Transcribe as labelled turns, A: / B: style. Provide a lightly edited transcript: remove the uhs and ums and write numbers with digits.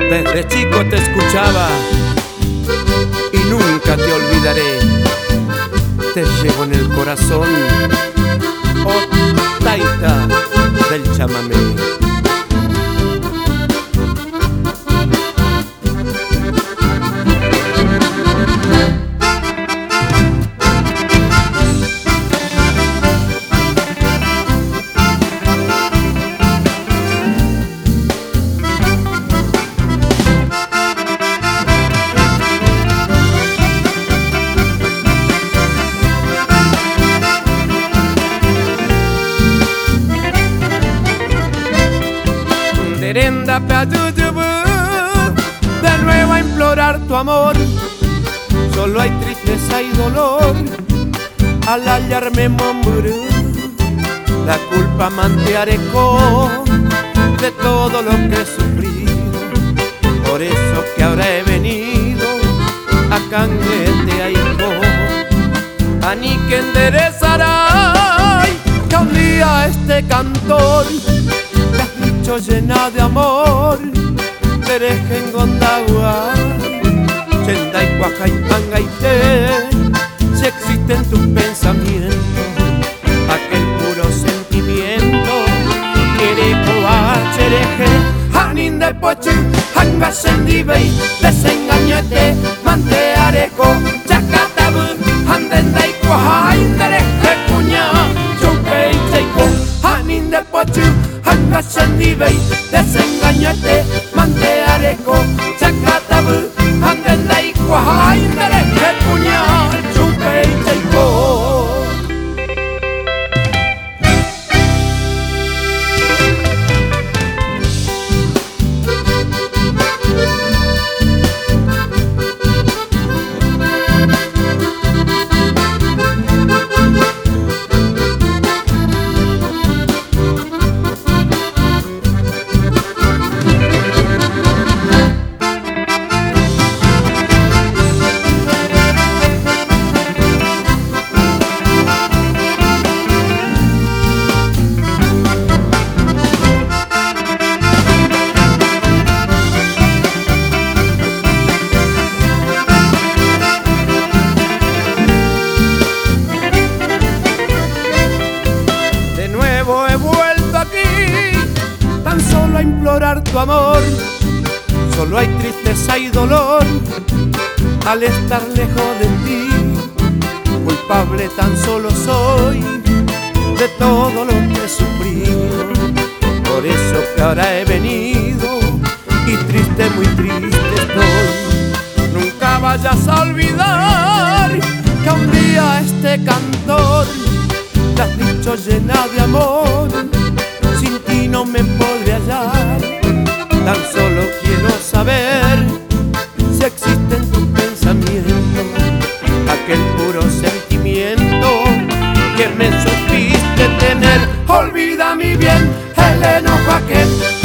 A: Desde chico te escuchaba y nunca te olvidaré. Te llevo en el corazón, oh taita del chamamé. De nuevo a implorar tu amor, solo hay tristeza y dolor al hallarme mombrú. La culpa mantearecó de todo lo que he sufrido, por eso que ahora he venido a canguete a hijo, a ni que enderezará que un día este cantor llena de amor, Terejen Gondagua, Chenday, Cuajay, si existe en tus pensamientos aquel puro sentimiento, Querecoa, Chereje, Hanin de Pochi, Hangasendibey, desengañete, Manteareco, Chacatabu, Handendai, Cuajay, Tereje, Cuña, Chupey, Cheiko, Hanin de Pochi, Hangasendibey, desengañate, manteareco, chacatabu, handendai, cuajay, dereje, puñal, chupey, cheiko. A implorar tu amor, solo hay tristeza y dolor al estar lejos de ti. Culpable tan solo soy de todo lo que he sufrido, por eso que ahora he venido y triste, muy triste estoy. Nunca vayas a olvidar que un día este cantor te has dicho llena de amor, sin ti no me podré hallar. Tan solo quiero saber si existe en tu pensamiento aquel puro sentimiento que me supiste tener. Olvida mi bien el enojo aquel